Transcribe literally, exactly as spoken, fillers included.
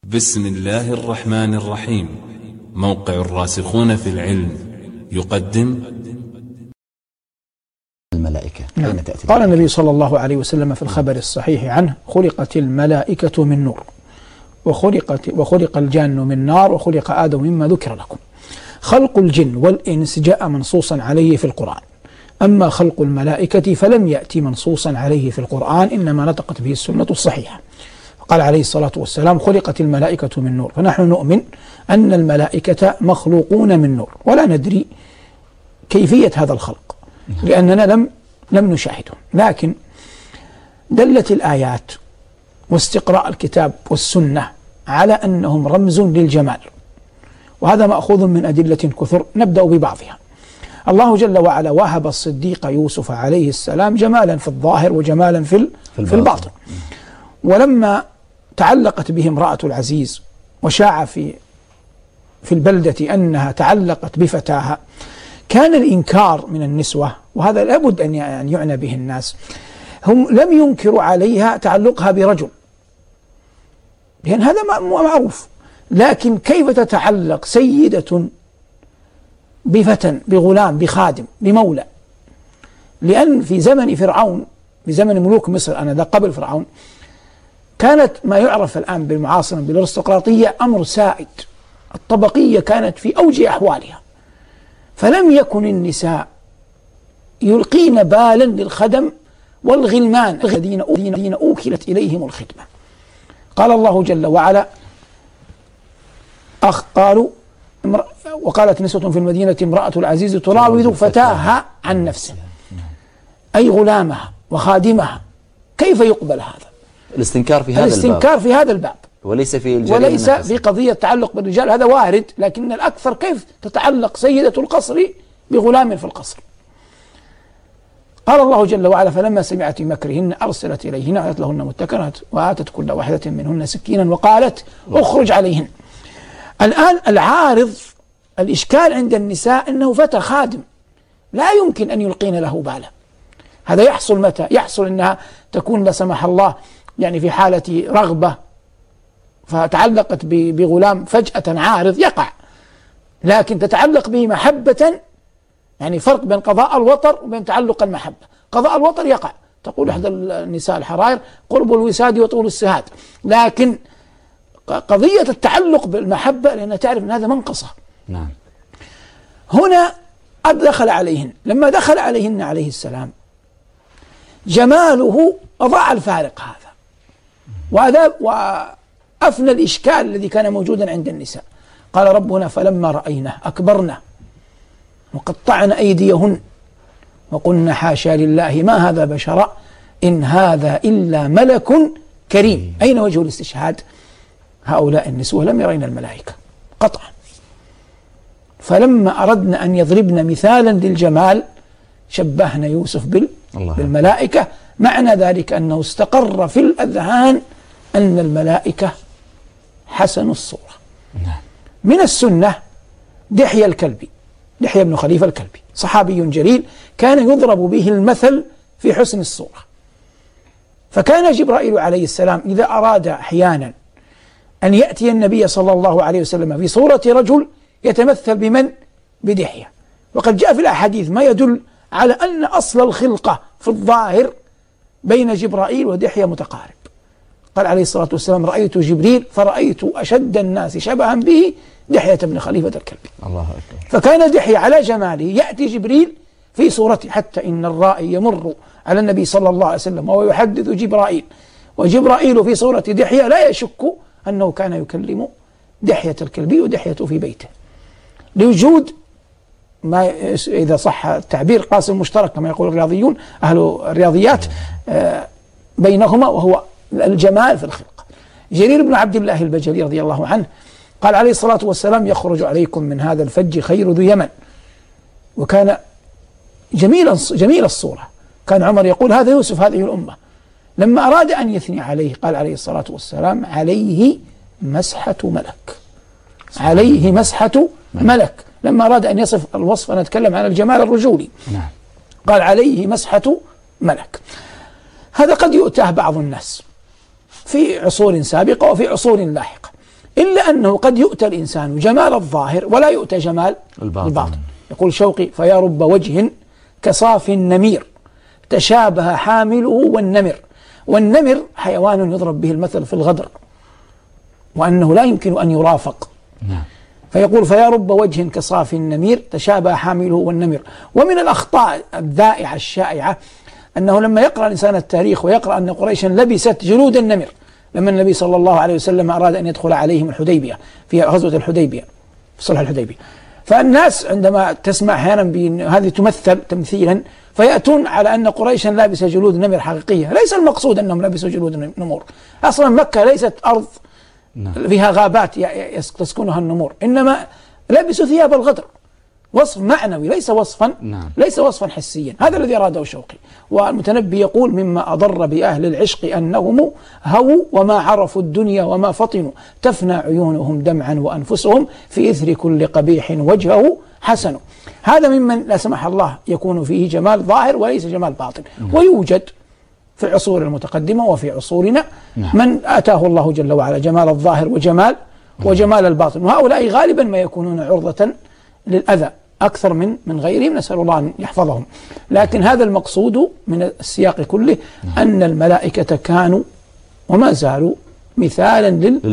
بسم الله الرحمن الرحيم. موقع الراسخون في العلم يقدم الملائكة. نعم. قال النبي صلى الله عليه وسلم في الخبر الصحيح عنه: خلقت الملائكة من نور وخلقت وخلق الجان من نار وخلق آدم مما ذكر لكم. خلق الجن والإنس جاء منصوصا عليه في القرآن، أما خلق الملائكة فلم يأتي منصوصا عليه في القرآن، إنما نطقت به السنة الصحيحة. قال عليه الصلاة والسلام: خلقت الملائكة من نور. فنحن نؤمن أن الملائكة مخلوقون من نور، ولا ندري كيفية هذا الخلق لأننا لم لم نشاهده، لكن دلت الآيات واستقراء الكتاب والسنة على أنهم رمز للجمال، وهذا مأخوذ من أدلة كثر. نبدأ ببعضها. الله جل وعلا وهب الصديق يوسف عليه السلام جمالا في الظاهر وجمالا في في الباطن، ولما تعلقت به امرأة العزيز وشاع في في البلدة أنها تعلقت بفتاها، كان الإنكار من النسوة، وهذا لابد أن يعنى به الناس، هم لم ينكروا عليها تعلقها برجل لأن هذا معروف، لكن كيف تتعلق سيدة بفتى بغلام بخادم بمولى؟ لأن في زمن فرعون، في زمن ملوك مصر أنا ذا قبل فرعون، كانت ما يعرف الآن بالمعاصرة بالأرستقراطية أمر سائد، الطبقية كانت في أوج أحوالها، فلم يكن النساء يلقين بالا للخدم والغلمان الذين أوكلت إليهم الخدمة. قال الله جل وعلا: أخ قالوا وقالت نسوة في المدينة امرأة العزيز تراود فتاها عن نفسه، أي غلامها وخادمها. كيف يقبل هذا؟ الاستنكار في هذا الاستنكار الباب في هذا الباب وليس في وليس في قضية تعلق بالرجال، هذا وارد، لكن الأكثر كيف تتعلق سيدة القصر بغلام في القصر. قال الله جل وعلا: فلما سمعت بمكرهن أرسلت إليهن وآتت لهن متكئا وآتت كل واحدة منهن سكينا وقالت اخرج عليهن. الآن العارض الإشكال عند النساء أنه فتى خادم لا يمكن أن يلقين له بالا. هذا يحصل متى؟ يحصل أنها تكون لا سمح الله يعني في حالة رغبة فتعلقت بغلام فجأة عارض يقع، لكن تتعلق به محبة، يعني فرق بين قضاء الوطر وبين تعلق المحبة. قضاء الوطر يقع، تقول إحدى النساء الحرائر: قرب الوساد وطول السهاد، لكن قضية التعلق بالمحبة لأنها تعرف أن هذا منقصة. نعم. هنا دخل عليهن، لما دخل عليهن عليه السلام جماله أضاع الفارق هذا، وهذا وأفنى الإشكال الذي كان موجودا عند النساء. قال ربنا: فلما رأينه أكبرنا وقطعن أيديهن وقلنا حاشا لله ما هذا بشرا إن هذا إلا ملك كريم. أين وجه الاستشهاد؟ هؤلاء النسوة لم يرين الملائكة قطعا، فلما أردنا أن يضربن مثالا للجمال شبهنا يوسف بالملائكة. معنى ذلك أنه استقر في الأذهان أن الملائكة حسن الصورة. من السنة دحية الكلبي، دحية بن خليفة الكلبي، صحابي جليل كان يضرب به المثل في حسن الصورة. فكان جبرائيل عليه السلام إذا أراد أحيانا أن يأتي النبي صلى الله عليه وسلم في صورة رجل يتمثل بمن؟ بدحية. وقد جاء في الأحاديث ما يدل على أن أصل الخلقة في الظاهر بين جبرائيل ودحية متقارب. قال عليه الصلاة والسلام: رأيت جبريل فرأيت أشد الناس شبها به دحية بن خليفة الكلبي. الله أكبر. فكان دحية على جماله يأتي جبريل في صورته، حتى إن الرائي يمر على النبي صلى الله عليه وسلم وهو يحدث جبرائيل وجبرائيل في صورة دحية لا يشك أنه كان يكلم دحية الكلبي ودحية في بيته، لوجود ما إذا صح التعبير قاسم مشترك كما يقول الرياضيون أهل الرياضيات بينهما، وهو الجمال في الخلق. جرير بن عبد الله البجلي رضي الله عنه قال عليه الصلاة والسلام: يخرج عليكم من هذا الفج خير ذو يمن. وكان جميل جميل الصورة. كان عمر يقول: هذا يوسف هذه الأمة. لما أراد أن يثني عليه قال عليه الصلاة والسلام: عليه مسحة ملك، عليه مسحة ملك. لما أراد أن يصف الوصف، أنا أتكلم عن الجمال الرجولي، قال: عليه مسحة ملك. هذا قد يؤتاه بعض الناس في عصور سابقة وفي عصور لاحقة، إلا أنه قد يؤتى الإنسان جمال الظاهر ولا يؤتى جمال الباطن, الباطن. يقول شوقي: فيا رب وجه كصاف النمير تشابه حامله والنمر. والنمر حيوان يضرب به المثل في الغدر، وأنه لا يمكن أن يرافق. نعم. فيقول: فيا رب وجه كصاف النمير تشابه حامله والنمر. ومن الأخطاء الذائعة الشائعة أنه لما يقرأ الإنسان التاريخ ويقرأ أن قريشا لبست جلود النمر لما النبي صلى الله عليه وسلم أراد أن يدخل عليهم الحديبية في غزوة الحديبية في صلح الحديبية، فالناس عندما تسمع أحيانا بأن هذه تمثل تمثيلا فيأتون على أن قريشا لابسة جلود نمر حقيقية. ليس المقصود أنهم لبسوا جلود نمور، أصلا مكة ليست أرض فيها غابات تسكنها النمور، إنما لبسوا ثياب الغدر، وصف معنوي ليس وصفا نعم. ليس وصفا حسيا. هذا الذي أراده شوقي. والمتنبي يقول: مما أضر بأهل العشق أنهم هووا وما عرفوا الدنيا وما فطنوا، تفنى عيونهم دمعا وأنفسهم في إثر كل قبيح وجهه حسن. هذا ممن لا سمح الله يكون فيه جمال ظاهر وليس جمال باطن. نعم. ويوجد في العصور المتقدمة وفي عصورنا نعم. من آتاه الله جل وعلا جمال الظاهر وجمال وجمال الباطن، وهؤلاء غالبا ما يكونون عرضة للأذى أكثر من من غيرهم، نسأل الله أن يحفظهم. لكن هذا المقصود من السياق كله أن الملائكة كانوا وما زالوا مثالا لل